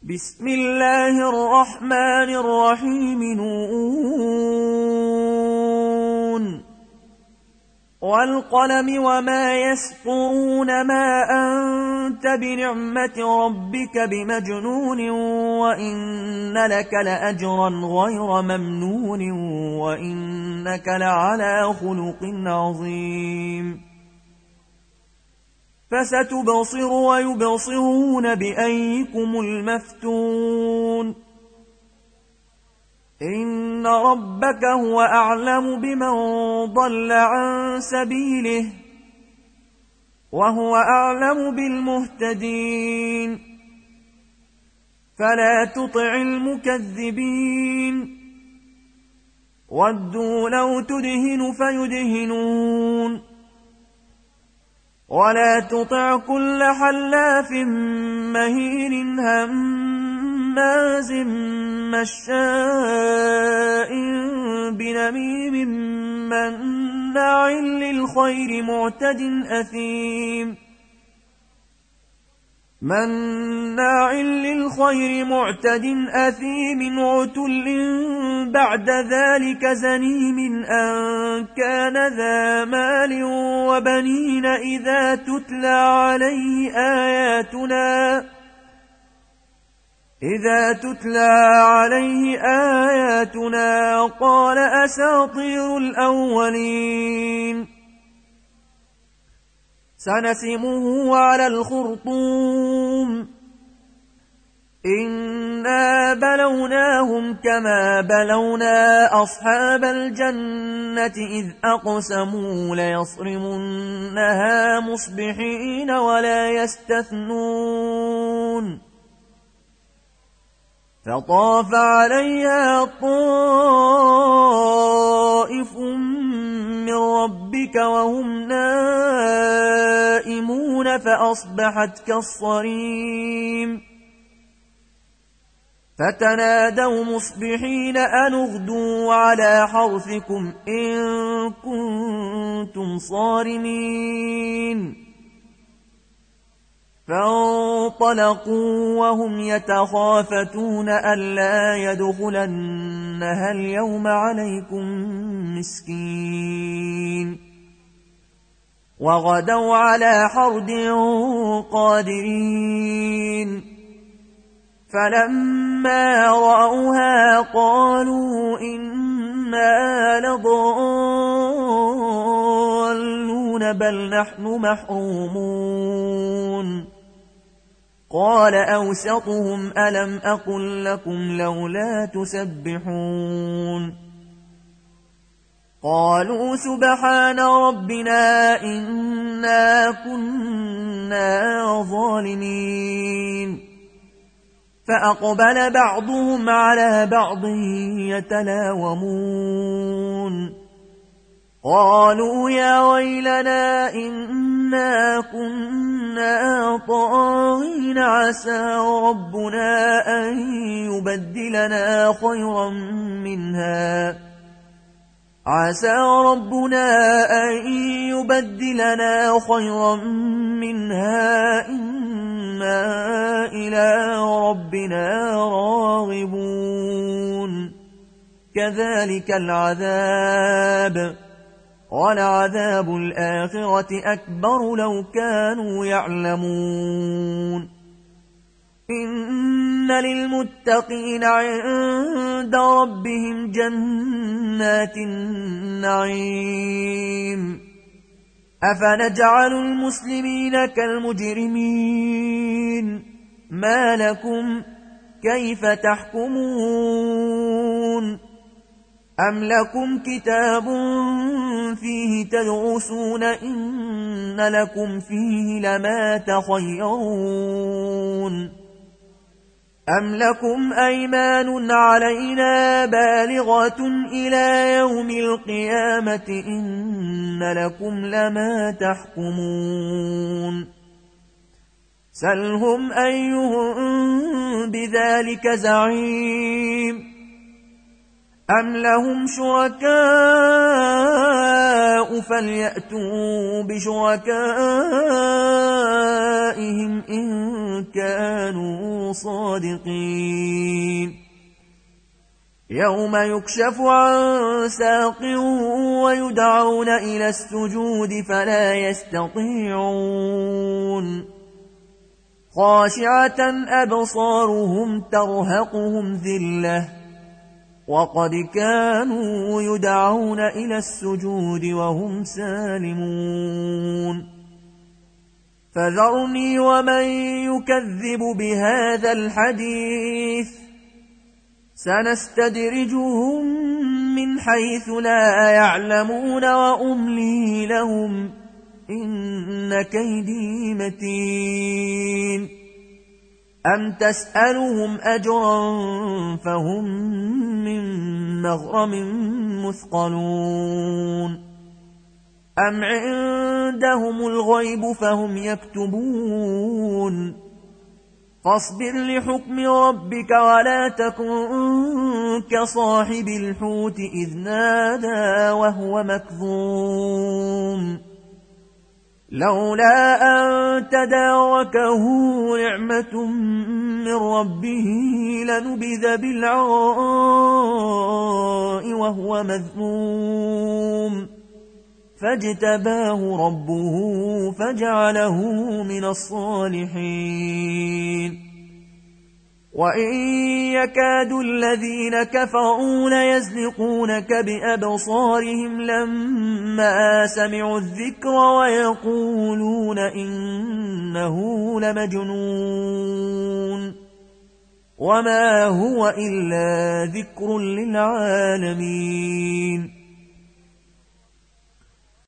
بسم الله الرحمن الرحيم نون والقلم وما يسطرون ما أنت بنعمة ربك بمجنون وإن لك لأجرا غير ممنون وإنك لعلى خلق عظيم فستبصر ويبصرون بأيكم المفتون إن ربك هو أعلم بمن ضل عن سبيله وهو أعلم بالمهتدين فلا تطع المكذبين ودوا لو تدهن فيدهنون ولا تطع كل حلاف مهين هماز مشاء بنميم مناع للخير معتد أثيم عتل بعد ذلك زنيم أن كان ذا مال وبنين إذا تتلى عليه آياتنا قال أساطير الأولين سنسمه على الخرطوم إنا بلوناهم كما بلونا أصحاب الجنة إذ أقسموا ليصرمنها مصبحين ولا يستثنون فطاف عليها طائف من ربك وهم نائمون فأصبحت كالصريم فتنادوا مصبحين أن اغدوا على حرثكم إن كنتم صارمين فانطلقوا وهم يتخافتون ألا يدخلنها اليوم عليكم مسكين وغدوا على حرد قادرين فلما رأوها قالوا إنا لضالون بل نحن محرومون قال أوسطهم ألم أقل لكم لولا تسبحون قالوا سبحان ربنا إنا كنا ظالمين فأقبل بعضهم على بعض يتلاومون قالوا يا ويلنا إنا كنا طاغين عسى ربنا أن يبدلنا خيرا منها إنا إلى ربنا راغبون كذلك العذاب ولعذاب الآخرة أكبر لو كانوا يعلمون إن للمتقين عند ربهم جنات النعيم أفنجعل المسلمين كالمجرمين ما لكم كيف تحكمون أم لكم كتاب فيه تدرسون إن لكم فيه لما تخيرون أم لكم أيمان علينا بالغة إلى يوم القيامة إن لكم لما تحكمون سلهم أيهم بذلك زعيم أم لهم شركاء فليأتوا بشركائهم إن كانوا صادقين يوم يكشف عن ساق ويدعون إلى السجود فلا يستطيعون خاشعة أبصارهم ترهقهم ذلة وقد كانوا يدعون إلى السجود وهم سالمون فذرني ومن يكذب بهذا الحديث سنستدرجهم من حيث لا يعلمون وأملي لهم إن كيدي متين أم تسألهم أجرا فهم من مغرم مثقلون أم عندهم الغيب فهم يكتبون فاصبر لحكم ربك ولا تكن كصاحب الحوت إذ نادى وهو مكظوم لولا أن تداركه نعمة من ربه لنبذ بالعراء وهو مذموم فاجتباه ربه فجعله من الصالحين وإن يكاد الذين كفروا ليزلقونك بأبصارهم لما سمعوا الذكر ويقولون إنه لمجنون وما هو إلا ذكر للعالمين